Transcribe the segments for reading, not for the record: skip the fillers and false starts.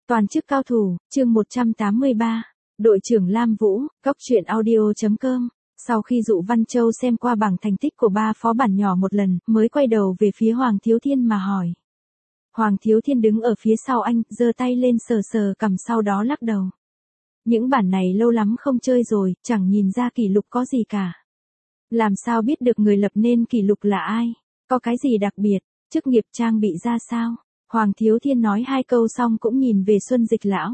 Toàn chức cao thủ, chương 183. Đội trưởng Lam Vũ, Cóc truyện audio.com. Sau khi Dụ Văn Châu xem qua bảng thành tích của ba phó bản nhỏ một lần, mới quay đầu về phía Hoàng Thiếu Thiên mà hỏi. Hoàng Thiếu Thiên đứng ở phía sau anh, giơ tay lên sờ sờ cằm, sau đó lắc đầu. Những bản này lâu lắm không chơi rồi, chẳng nhìn ra kỷ lục có gì cả. Làm sao biết được người lập nên kỷ lục là ai? Có cái gì đặc biệt? Chức nghiệp trang bị ra sao? Hoàng Thiếu Thiên nói hai câu xong cũng nhìn về Xuân Dịch Lão.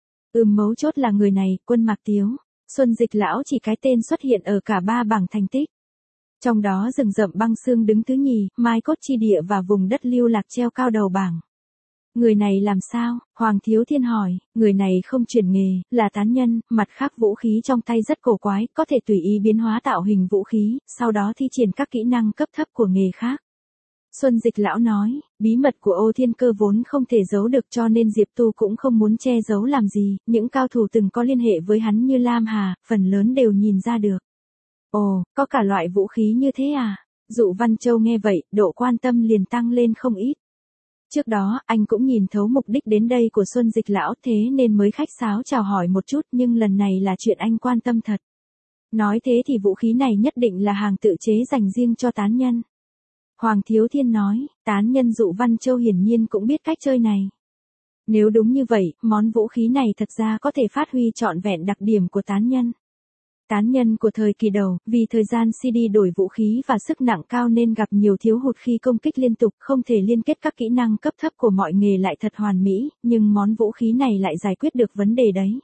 Mấu chốt là người này, Quân Mạc Tiếu. Xuân Dịch Lão chỉ cái tên xuất hiện ở cả ba bảng thành tích. Trong đó Rừng Rậm Băng Xương đứng thứ nhì, Mai Cốt Chi Địa và Vùng Đất Lưu Lạc treo cao đầu bảng. Người này làm sao? Hoàng Thiếu Thiên hỏi. Người này không chuyển nghề, là tán nhân, mặt khác vũ khí trong tay rất cổ quái, có thể tùy ý biến hóa tạo hình vũ khí, sau đó thi triển các kỹ năng cấp thấp của nghề khác. Xuân Dịch Lão nói, bí mật của Ô Thiên Cơ vốn không thể giấu được, cho nên Diệp Tu cũng không muốn che giấu làm gì, những cao thủ từng có liên hệ với hắn như Lam Hà, phần lớn đều nhìn ra được. Ồ, có cả loại vũ khí như thế à? Dụ Văn Châu nghe vậy, độ quan tâm liền tăng lên không ít. Trước đó, anh cũng nhìn thấu mục đích đến đây của Xuân Dịch Lão, thế nên mới khách sáo chào hỏi một chút, nhưng lần này là chuyện anh quan tâm thật. Nói thế thì vũ khí này nhất định là hàng tự chế dành riêng cho tán nhân. Hoàng Thiếu Thiên nói, tán nhân Dụ Văn Châu hiển nhiên cũng biết cách chơi này. Nếu đúng như vậy, món vũ khí này thật ra có thể phát huy trọn vẹn đặc điểm của tán nhân. Tán nhân của thời kỳ đầu, vì thời gian CD đổi vũ khí và sức nặng cao nên gặp nhiều thiếu hụt khi công kích liên tục, không thể liên kết các kỹ năng cấp thấp của mọi nghề lại thật hoàn mỹ, nhưng món vũ khí này lại giải quyết được vấn đề đấy.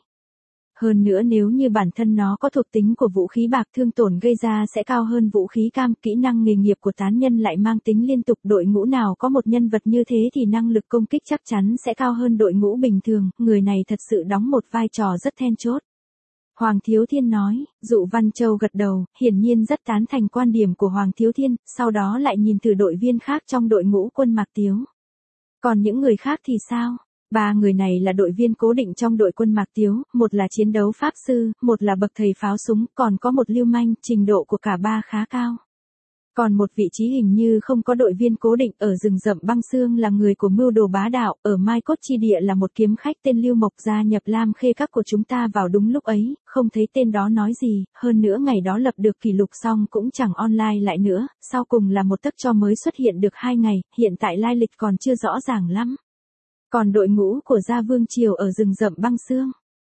Hơn nữa nếu như bản thân nó có thuộc tính của vũ khí bạc, thương tổn gây ra sẽ cao hơn vũ khí cam, kỹ năng nghề nghiệp của tán nhân lại mang tính liên tục, đội ngũ nào có một nhân vật như thế thì năng lực công kích chắc chắn sẽ cao hơn đội ngũ bình thường, người này thật sự đóng một vai trò rất then chốt. Hoàng Thiếu Thiên nói. Dụ Văn Châu gật đầu, hiển nhiên rất tán thành quan điểm của Hoàng Thiếu Thiên, sau đó lại nhìn từ đội viên khác trong đội ngũ Quân Mạc Tiếu. Còn những người khác thì sao? Ba người này là đội viên cố định trong đội Quân Mạc Tiếu, một là chiến đấu pháp sư, một là bậc thầy pháo súng, còn có một lưu manh, trình độ của cả ba khá cao. Còn một vị trí hình như không có đội viên cố định, ở Rừng Rậm Băng Xương là người của mưu đồ bá đạo, ở Mai Cốt Chi Địa là một kiếm khách tên Lưu Mộc gia nhập Lam Khê Các của chúng ta vào đúng lúc ấy, không thấy tên đó nói gì, hơn nữa ngày đó lập được kỷ lục xong cũng chẳng online lại nữa, sau cùng là một tấc cho mới xuất hiện được 2 ngày, hiện tại lai lịch còn chưa rõ ràng lắm. Còn đội ngũ của Gia Vương Triều ở Rừng Rậm Băng Xương?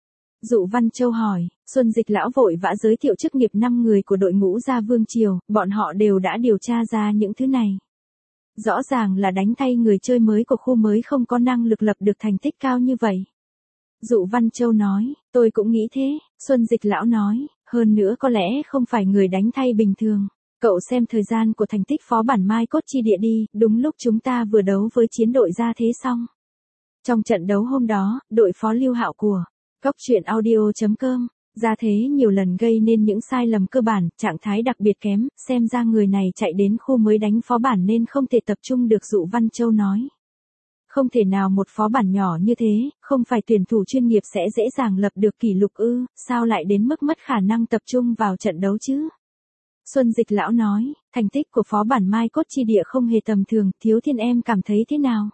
Dụ Văn Châu hỏi. Xuân Dịch Lão vội vã giới thiệu chức nghiệp 5 người của đội ngũ Gia Vương Triều, bọn họ đều đã điều tra ra những thứ này. Rõ ràng là đánh thay người chơi mới của khu mới không có năng lực lập được thành tích cao như vậy. Dụ Văn Châu nói, tôi cũng nghĩ thế. Xuân Dịch Lão nói, hơn nữa có lẽ không phải người đánh thay bình thường. Cậu xem thời gian của thành tích phó bản Mai Cốt Chi Địa đi, đúng lúc chúng ta vừa đấu với chiến đội Gia Thế xong. Trong trận đấu hôm đó, đội phó Lưu Hạo của Cóc truyện audio.com, Gia Thế nhiều lần gây nên những sai lầm cơ bản, trạng thái đặc biệt kém, xem ra người này chạy đến khu mới đánh phó bản nên không thể tập trung được. Dụ Văn Châu nói. Không thể nào một phó bản nhỏ như thế, không phải tuyển thủ chuyên nghiệp sẽ dễ dàng lập được kỷ lục ư, sao lại đến mức mất khả năng tập trung vào trận đấu chứ? Xuân Dịch Lão nói, thành tích của phó bản Mai Cốt Chi Địa không hề tầm thường, Thiếu Thiên em cảm thấy thế nào?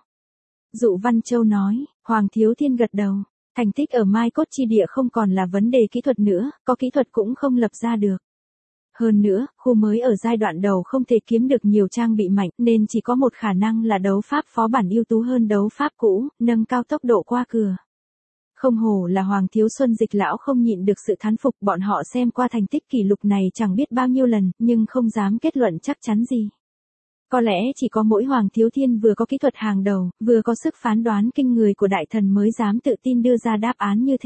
Dụ Văn Châu nói. Hoàng Thiếu Thiên gật đầu. Thành tích ở Mai Cốt Chi Địa không còn là vấn đề kỹ thuật nữa, có kỹ thuật cũng không lập ra được. Hơn nữa, khu mới ở giai đoạn đầu không thể kiếm được nhiều trang bị mạnh, nên chỉ có một khả năng là đấu pháp phó bản ưu tú hơn đấu pháp cũ, nâng cao tốc độ qua cửa. Không hổ là Hoàng Thiếu. Xuân Dịch Lão không nhịn được sự thán phục, bọn họ xem qua thành tích kỷ lục này chẳng biết bao nhiêu lần, nhưng không dám kết luận chắc chắn gì. Có lẽ chỉ có mỗi Hoàng Thiếu Thiên vừa có kỹ thuật hàng đầu, vừa có sức phán đoán kinh người của đại thần mới dám tự tin đưa ra đáp án như thế.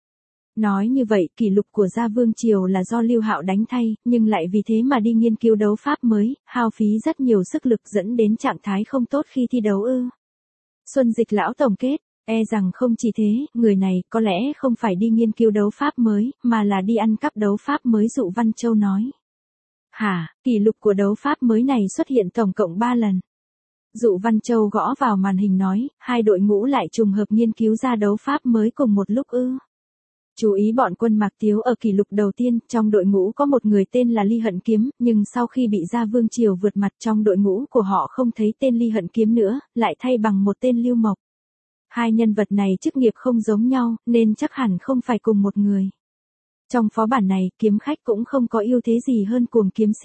Nói như vậy, kỷ lục của Gia Vương Triều là do Lưu Hạo đánh thay, nhưng lại vì thế mà đi nghiên cứu đấu pháp mới, hao phí rất nhiều sức lực dẫn đến trạng thái không tốt khi thi đấu ư. Xuân Dịch Lão tổng kết, rằng không chỉ thế, người này có lẽ không phải đi nghiên cứu đấu pháp mới, mà là đi ăn cắp đấu pháp mới. Dụ Văn Châu nói. Hả, kỷ lục của đấu pháp mới này xuất hiện tổng cộng 3 lần. Dụ Văn Châu gõ vào màn hình nói, hai đội ngũ lại trùng hợp nghiên cứu ra đấu pháp mới cùng một lúc ư. Chú ý bọn Quân Mạc Tiếu ở kỷ lục đầu tiên, trong đội ngũ có một người tên là Ly Hận Kiếm, nhưng sau khi bị Gia Vương Triều vượt mặt trong đội ngũ của họ không thấy tên Ly Hận Kiếm nữa, lại thay bằng một tên Lưu Mộc. Hai nhân vật này chức nghiệp không giống nhau, nên chắc hẳn không phải cùng một người. Trong phó bản này, kiếm khách cũng không có ưu thế gì hơn cuồng kiếm sĩ.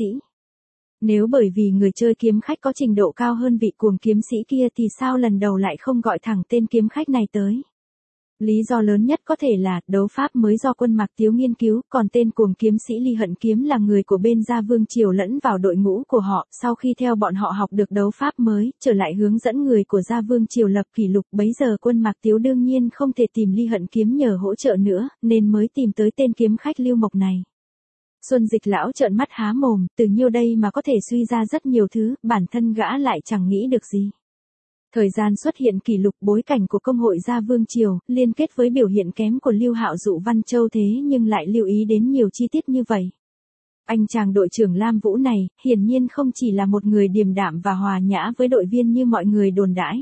Nếu bởi vì người chơi kiếm khách có trình độ cao hơn vị cuồng kiếm sĩ kia thì sao lần đầu lại không gọi thẳng tên kiếm khách này tới? Lý do lớn nhất có thể là đấu pháp mới do Quân Mạc Tiếu nghiên cứu, còn tên cuồng kiếm sĩ Ly Hận Kiếm là người của bên Gia Vương Triều lẫn vào đội ngũ của họ, sau khi theo bọn họ học được đấu pháp mới, trở lại hướng dẫn người của Gia Vương Triều lập kỷ lục, bấy giờ Quân Mạc Tiếu đương nhiên không thể tìm Ly Hận Kiếm nhờ hỗ trợ nữa, nên mới tìm tới tên kiếm khách Lưu Mộc này. Xuân Dịch lão trợn mắt há mồm, từ nhiêu đây mà có thể suy ra rất nhiều thứ, bản thân gã lại chẳng nghĩ được gì. Thời gian xuất hiện kỷ lục, bối cảnh của công hội Gia Vương Triều, liên kết với biểu hiện kém của Lưu Hạo Dụ Văn Châu thế nhưng lại lưu ý đến nhiều chi tiết như vậy. Anh chàng đội trưởng Lam Vũ này, hiển nhiên không chỉ là một người điềm đạm và hòa nhã với đội viên như mọi người đồn đãi.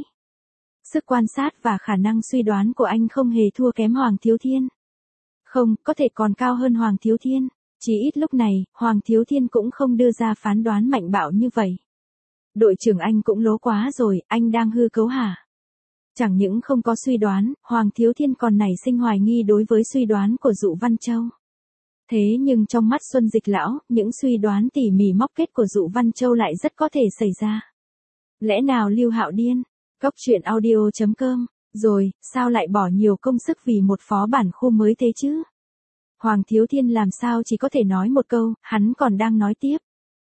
Sức quan sát và khả năng suy đoán của anh không hề thua kém Hoàng Thiếu Thiên. Không, có thể còn cao hơn Hoàng Thiếu Thiên. Chỉ ít lúc này, Hoàng Thiếu Thiên cũng không đưa ra phán đoán mạnh bạo như vậy. Đội trưởng anh cũng lố quá rồi, anh đang hư cấu hả? Chẳng những không có suy đoán, Hoàng Thiếu Thiên còn nảy sinh hoài nghi đối với suy đoán của Dụ Văn Châu. Thế nhưng trong mắt Xuân Dịch lão, những suy đoán tỉ mỉ móc kết của Dụ Văn Châu lại rất có thể xảy ra. Lẽ nào Lưu Hạo điên? Cóc truyện audio.com. Rồi, sao lại bỏ nhiều công sức vì một phó bản khu mới thế chứ? Hoàng Thiếu Thiên làm sao chỉ có thể nói một câu, hắn còn đang nói tiếp.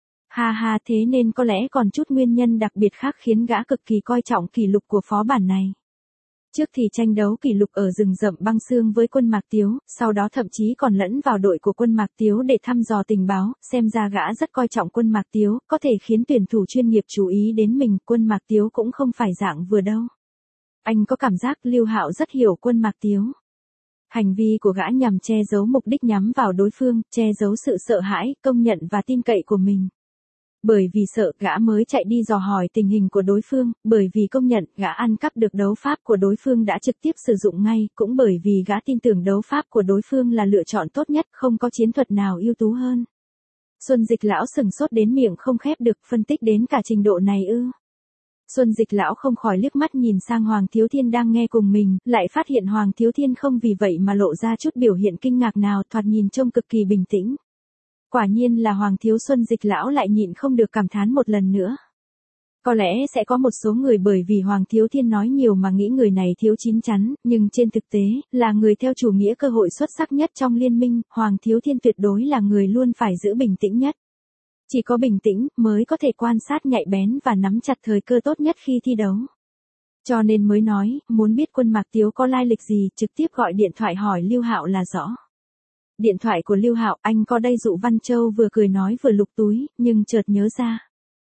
Ha ha, thế nên có lẽ còn chút nguyên nhân đặc biệt khác khiến gã cực kỳ coi trọng kỷ lục của phó bản này. Trước thì tranh đấu kỷ lục ở rừng rậm băng xương với Quân Mạc Tiếu, sau đó thậm chí còn lẫn vào đội của Quân Mạc Tiếu để thăm dò tình báo, xem ra gã rất coi trọng Quân Mạc Tiếu, có thể khiến tuyển thủ chuyên nghiệp chú ý đến mình, Quân Mạc Tiếu cũng không phải dạng vừa đâu. Anh có cảm giác Lưu Hạo rất hiểu Quân Mạc Tiếu. Hành vi của gã nhằm che giấu mục đích nhắm vào đối phương, che giấu sự sợ hãi, công nhận và tin cậy của mình. Bởi vì sợ, gã mới chạy đi dò hỏi tình hình của đối phương, bởi vì công nhận, gã ăn cắp được đấu pháp của đối phương đã trực tiếp sử dụng ngay, cũng bởi vì gã tin tưởng đấu pháp của đối phương là lựa chọn tốt nhất, không có chiến thuật nào ưu tú hơn. Xuân Dịch lão sừng sốt đến miệng không khép được, phân tích đến cả trình độ này ư? Xuân Dịch lão không khỏi liếc mắt nhìn sang Hoàng Thiếu Thiên đang nghe cùng mình, lại phát hiện Hoàng Thiếu Thiên không vì vậy mà lộ ra chút biểu hiện kinh ngạc nào, thoạt nhìn trông cực kỳ bình tĩnh. Quả nhiên là Hoàng Thiếu. Xuân Dịch lão lại nhịn không được cảm thán một lần nữa. Có lẽ sẽ có một số người bởi vì Hoàng Thiếu Thiên nói nhiều mà nghĩ người này thiếu chín chắn, nhưng trên thực tế, là người theo chủ nghĩa cơ hội xuất sắc nhất trong liên minh, Hoàng Thiếu Thiên tuyệt đối là người luôn phải giữ bình tĩnh nhất. Chỉ có bình tĩnh, mới có thể quan sát nhạy bén và nắm chặt thời cơ tốt nhất khi thi đấu. Cho nên mới nói, muốn biết Quân Mạc Tiếu có lai lịch gì, trực tiếp gọi điện thoại hỏi Lưu Hạo là rõ. Điện thoại của Lưu Hạo, anh có đây. Dụ Văn Châu vừa cười nói vừa lục túi, nhưng chợt nhớ ra.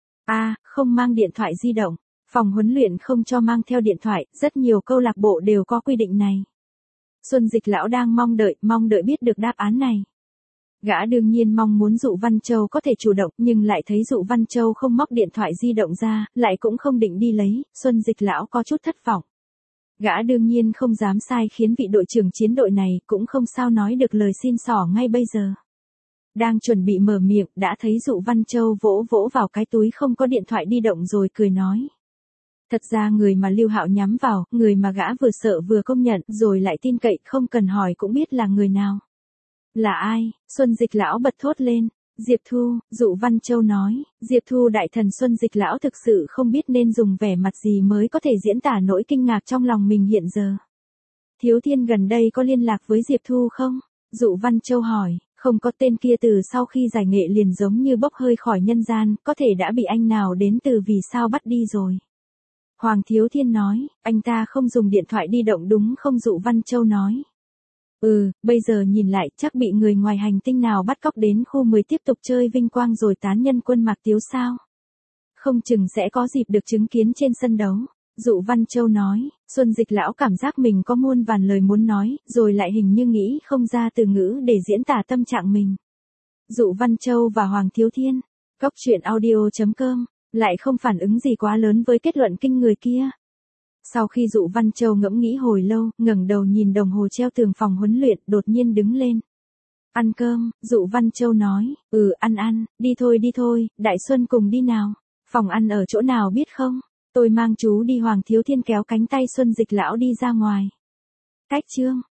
Không mang điện thoại di động. Phòng huấn luyện không cho mang theo điện thoại, rất nhiều câu lạc bộ đều có quy định này. Xuân Dịch lão đang mong đợi biết được đáp án này. Gã đương nhiên mong muốn Dụ Văn Châu có thể chủ động, nhưng lại thấy Dụ Văn Châu không móc điện thoại di động ra, lại cũng không định đi lấy, Xuân Dịch lão có chút thất vọng. Gã đương nhiên không dám sai khiến vị đội trưởng chiến đội này, cũng không sao nói được lời xin xỏ ngay bây giờ. Đang chuẩn bị mở miệng, đã thấy Dụ Văn Châu vỗ vỗ vào cái túi không có điện thoại đi động rồi cười nói. Thật ra người mà Lưu Hạo nhắm vào, người mà gã vừa sợ vừa công nhận, rồi lại tin cậy, không cần hỏi cũng biết là người nào. Là ai? Xuân Dịch lão bật thốt lên. Diệp Thu. Dụ Văn Châu nói. Diệp Thu đại thần. Xuân Dịch lão thực sự không biết nên dùng vẻ mặt gì mới có thể diễn tả nỗi kinh ngạc trong lòng mình hiện giờ. Thiếu Thiên gần đây có liên lạc với Diệp Thu không? Dụ Văn Châu hỏi. Không có, tên kia từ sau khi giải nghệ liền giống như bốc hơi khỏi nhân gian, có thể đã bị anh nào đến từ vì sao bắt đi rồi. Hoàng Thiếu Thiên nói. Anh ta không dùng điện thoại đi động đúng không? Dụ Văn Châu nói. Bây giờ nhìn lại chắc bị người ngoài hành tinh nào bắt cóc đến khu 10 tiếp tục chơi vinh quang rồi tán nhân Quân Mạc Tiếu sao? Không chừng sẽ có dịp được chứng kiến trên sân đấu. Dụ Văn Châu nói. Xuân Dịch lão cảm giác mình có muôn vàn lời muốn nói, rồi lại hình như nghĩ không ra từ ngữ để diễn tả tâm trạng mình. Dụ Văn Châu và Hoàng Thiếu Thiên. Cóc truyện audio.com. Lại không phản ứng gì quá lớn với kết luận kinh người kia. Sau khi Dụ Văn Châu ngẫm nghĩ hồi lâu, ngẩng đầu nhìn đồng hồ treo tường phòng huấn luyện, đột nhiên đứng lên. Ăn cơm. Dụ Văn Châu nói. Ăn, đi thôi, Đại Xuân cùng đi nào. Phòng ăn ở chỗ nào biết không? Tôi mang chú đi. Hoàng Thiếu Thiên kéo cánh tay Xuân Dịch lão đi ra ngoài. Cách chương